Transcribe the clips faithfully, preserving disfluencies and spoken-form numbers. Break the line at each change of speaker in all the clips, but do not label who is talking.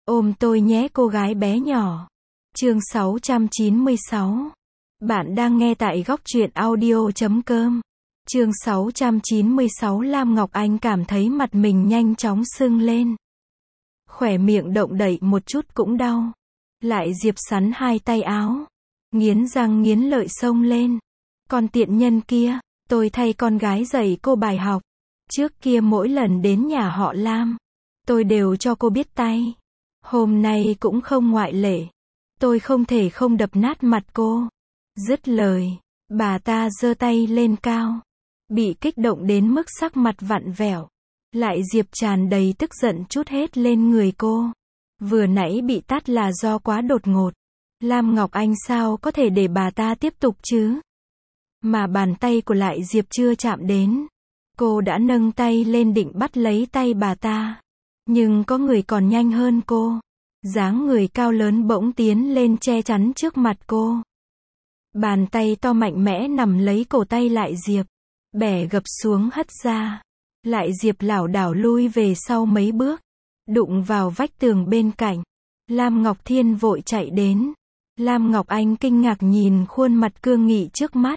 Ôm tôi nhé cô gái bé nhỏ. Chương sáu trăm chín mươi sáu. Bạn đang nghe tại góc truyện audio chấm com. Chương sáu trăm chín mươi sáu. Lam Ngọc Anh cảm thấy mặt mình nhanh chóng sưng lên. Khỏe miệng động đậy một chút cũng đau. Lại Diệp sắn hai tay áo. Nghiến răng nghiến lợi xông lên. Con tiện nhân kia, tôi thay con gái dạy cô bài học. Trước kia mỗi lần đến nhà họ Lam, tôi đều cho cô biết tay. Hôm nay cũng không ngoại lệ. Tôi không thể không đập nát mặt cô. Dứt lời, bà ta giơ tay lên cao. Bị kích động đến mức sắc mặt vặn vẹo. Lại Diệp tràn đầy tức giận trút hết lên người cô. Vừa nãy bị tát là do quá đột ngột. Lam Ngọc Anh sao có thể để bà ta tiếp tục chứ? Mà bàn tay của Lại Diệp chưa chạm đến. Cô đã nâng tay lên định bắt lấy tay bà ta. Nhưng có người còn nhanh hơn cô. Dáng người cao lớn bỗng tiến lên che chắn trước mặt cô. Bàn tay to mạnh mẽ nắm lấy cổ tay Lại Diệp. Bẻ gập xuống hất ra. Lại Diệp lảo đảo lui về sau mấy bước. Đụng vào vách tường bên cạnh. Lam Ngọc Thiên vội chạy đến. Lam Ngọc Anh kinh ngạc nhìn khuôn mặt cương nghị trước mắt.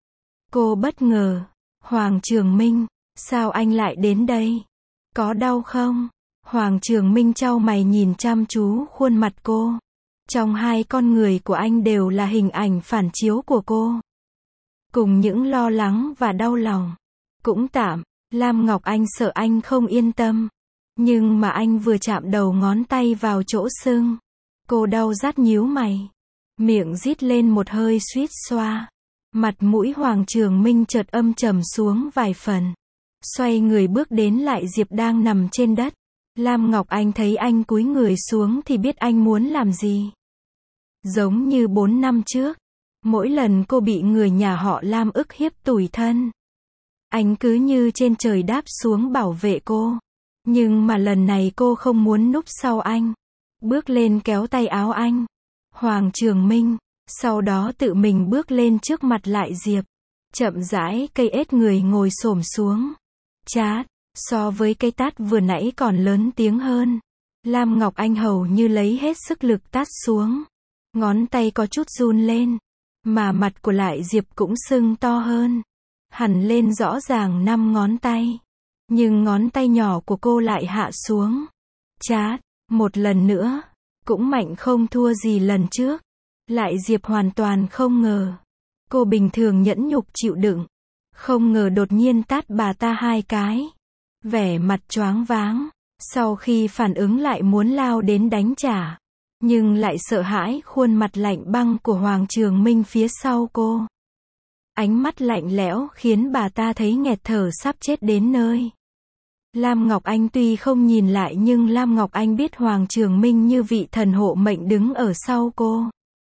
Cô bất ngờ. Hoàng Trường Minh, sao anh lại đến đây? Có đau không? Hoàng Trường Minh chau mày nhìn chăm chú khuôn mặt cô. Trong hai con người của anh đều là hình ảnh phản chiếu của cô. Cùng những lo lắng và đau lòng. Cũng tạm, Lam Ngọc Anh sợ anh không yên tâm. Nhưng mà anh vừa chạm đầu ngón tay vào chỗ sưng. Cô đau rát nhíu mày. Miệng rít lên một hơi suýt xoa. Mặt mũi Hoàng Trường Minh chợt âm trầm xuống vài phần. Xoay người bước đến Lại Diệp đang nằm trên đất. Lam Ngọc Anh thấy anh cúi người xuống thì biết anh muốn làm gì. Giống như bốn năm trước. Mỗi lần cô bị người nhà họ Lam ức hiếp tủi thân. Anh cứ như trên trời đáp xuống bảo vệ cô. Nhưng mà lần này cô không muốn núp sau anh. Bước lên kéo tay áo anh. Hoàng Trường Minh. Sau đó tự mình bước lên trước mặt Lại Diệp. Chậm rãi cây ết người ngồi xổm xuống. Chát. So với cây tát vừa nãy còn lớn tiếng hơn. Lam Ngọc Anh hầu như lấy hết sức lực tát xuống. Ngón tay có chút run lên. Mà mặt của Lại Diệp cũng sưng to hơn. Hẳn lên rõ ràng năm ngón tay. Nhưng ngón tay nhỏ của cô lại hạ xuống. Chát. Một lần nữa. Cũng mạnh không thua gì lần trước. Lại Diệp hoàn toàn không ngờ. Cô bình thường nhẫn nhục chịu đựng. Không ngờ đột nhiên tát bà ta hai cái. Vẻ mặt choáng váng. Sau khi phản ứng lại muốn lao đến đánh trả. Nhưng lại sợ hãi khuôn mặt lạnh băng của Hoàng Trường Minh phía sau cô. Ánh mắt lạnh lẽo khiến bà ta thấy nghẹt thở sắp chết đến nơi. Lam Ngọc Anh tuy không nhìn lại nhưng Lam Ngọc Anh biết Hoàng Trường Minh như vị thần hộ mệnh đứng ở sau cô.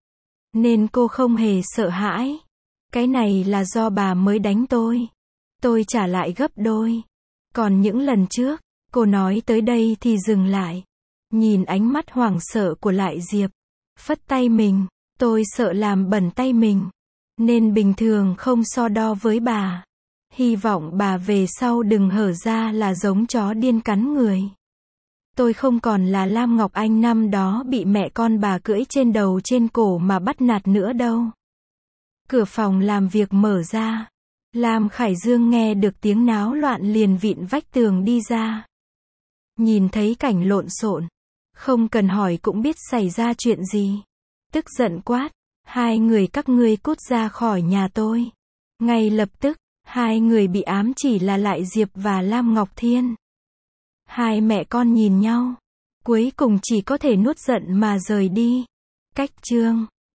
Nên cô không hề sợ hãi. Cái này là do bà mới đánh tôi. Tôi trả lại gấp đôi. Còn những lần trước, cô nói tới đây thì dừng lại. Nhìn ánh mắt hoảng sợ của Lại Diệp. Phất tay mình. Tôi sợ làm bẩn tay mình. Nên bình thường không so đo với bà. Hy vọng bà về sau đừng hở ra là giống chó điên cắn người. Tôi không còn là Lam Ngọc Anh năm đó bị mẹ con bà cưỡi trên đầu trên cổ mà bắt nạt nữa đâu. Cửa phòng làm việc mở ra. Lam Khải Dương nghe được tiếng náo loạn liền vịn vách tường đi ra. Nhìn thấy cảnh lộn xộn. Không cần hỏi cũng biết xảy ra chuyện gì. Tức giận quát. Hai người các ngươi cút ra khỏi nhà tôi. Ngay lập tức, hai người bị ám chỉ là Lại Diệp và Lam Ngọc Thiên. Hai mẹ con nhìn nhau. Cuối cùng chỉ có thể nuốt giận mà rời đi. Cách chương